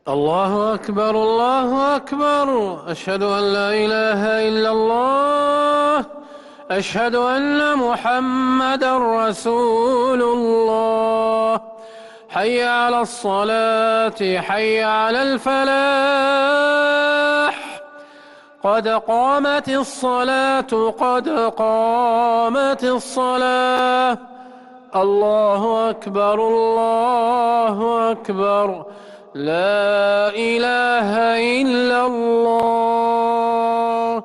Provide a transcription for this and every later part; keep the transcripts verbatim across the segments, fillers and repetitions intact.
الله أكبر الله أكبر. أشهد أن لا إله إلا الله. أشهد أن محمدا رسول الله. حي على الصلاة، حي على الفلاح. قد قامت الصلاة، قد قامت الصلاة. الله أكبر الله أكبر. لا إله إلا الله.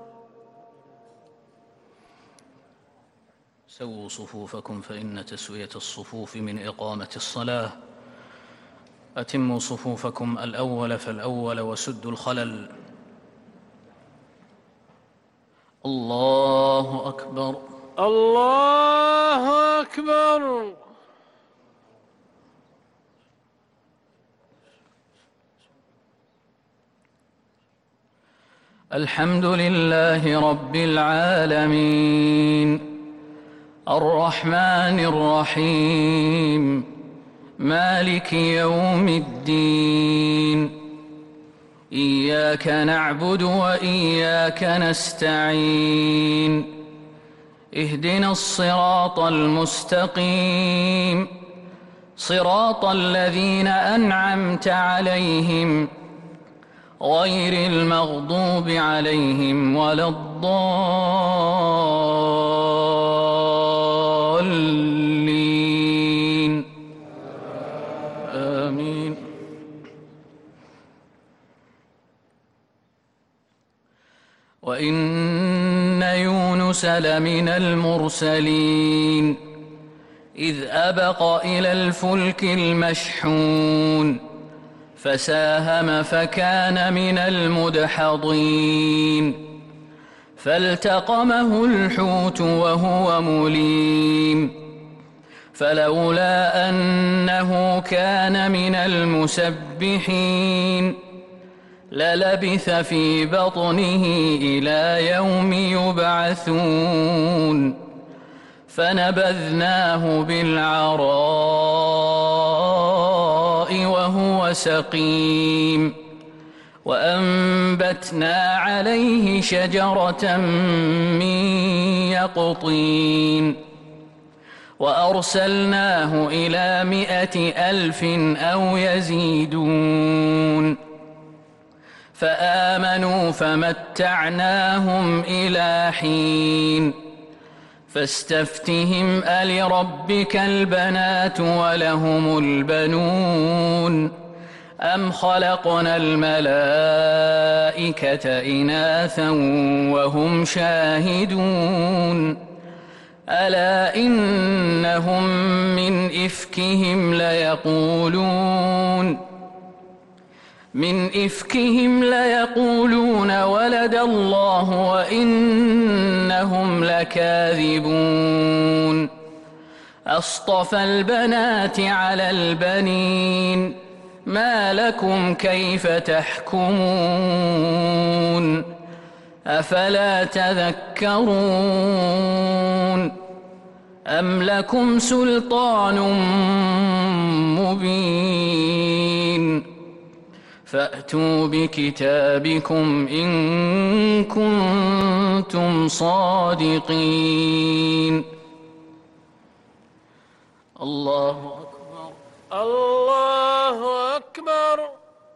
سووا صفوفكم فإن تسوية الصفوف من إقامة الصلاة. أتموا صفوفكم الأول فالأول وسدوا الخلل. الله أكبر الله أكبر. الحمد لله رب العالمين الرحمن الرحيم مالك يوم الدين. إياك نعبد وإياك نستعين. اهدنا الصراط المستقيم صراط الذين أنعمت عليهم غير المغضوب عليهم ولا الضالين. آمين. وإن يونس لمن المرسلين إذ أبق إلى الفلك المشحون فساهم فكان من المدحضين فالتقمه الحوت وهو مليم فلولا أنه كان من المسبحين للبث في بطنه إلى يوم يبعثون فنبذناه بالعراء وهو سقيم وأنبتنا عليه شجرة من يقطين وأرسلناه إلى مائة ألف أو يزيدون فآمنوا فمتعناهم إلى حين فاستفتهم ألربك البنات ولهم البنون أم خلقنا الملائكة إناثا وهم شاهدون ألا إنهم من إفكهم ليقولون من إفكهم ليقولون ولد الله وإنهم لكاذبون أصطفى البنات على البنين ما لكم كيف تحكمون أفلا تذكرون أم لكم سلطان مبين فأتوا بكتابكم إن كنتم صادقين. الله أكبر الله أكبر.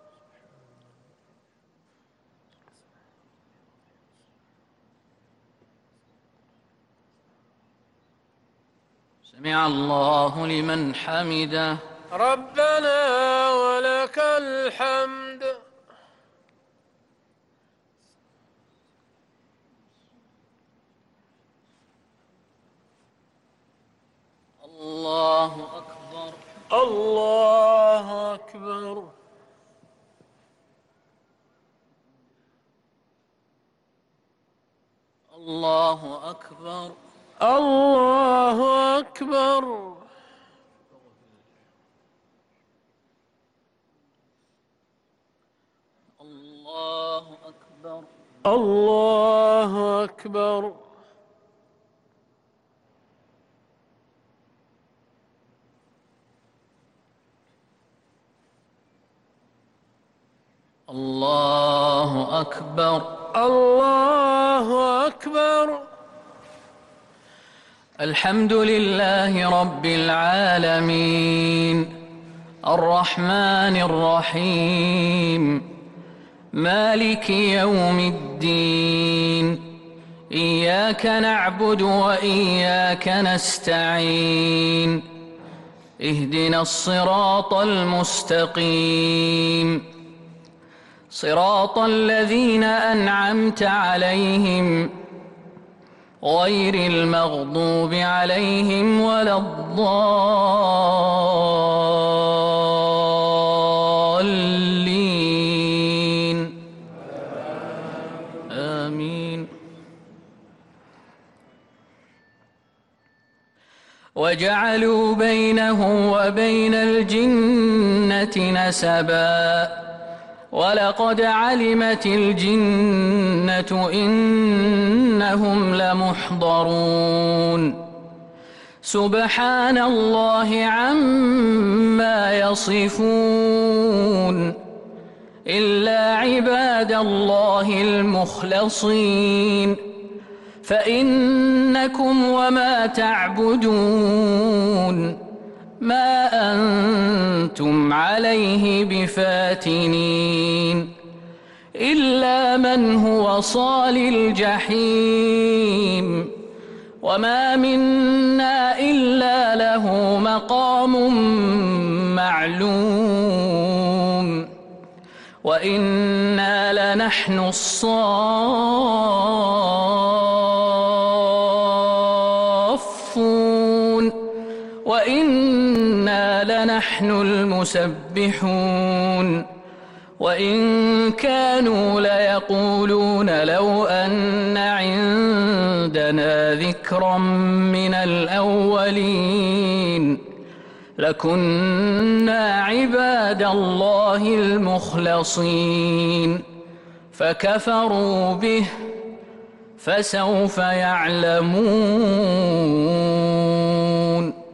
سمع الله لمن حمده. ربنا ولك الحمد. الله أكبر الله أكبر. الله أكبر الله أكبر. الله أكبر الله أكبر. الله أكبر. الله أكبر. الحمد لله رب العالمين الرحمن الرحيم مالك يوم الدين إياك نعبد وإياك نستعين اهدنا الصراط المستقيم صراط الذين أنعمت عليهم غير المغضوب عليهم ولا الضالين آمين. وجعلوا بينه وبين الجنة نسبا ولقد علمت الجنة إنهم لمحضرون سبحان الله عما يصفون إلا عباد الله المخلصين فإنكم وما تعبدون ما أنتم عليه بفاتنين إلا من هو صال الجحيم وما منا إلا له مقام معلوم وإنا لنحن الصافون وإنا لنحن المسبحون وإن كانوا ليقولون لو أن عندنا ذكرا من الأولين لكنا عباد الله المخلصين فكفروا به فسوف يعلمون.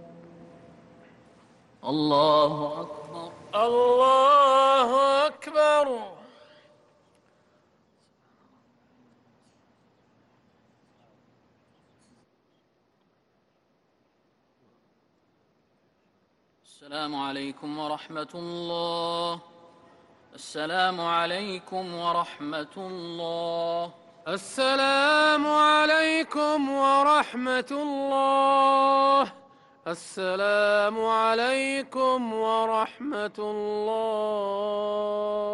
الله أكبر. الله أكبر. السلام عليكم ورحمة الله. السلام عليكم ورحمة الله. السلام عليكم ورحمة الله. السلام عليكم ورحمة الله.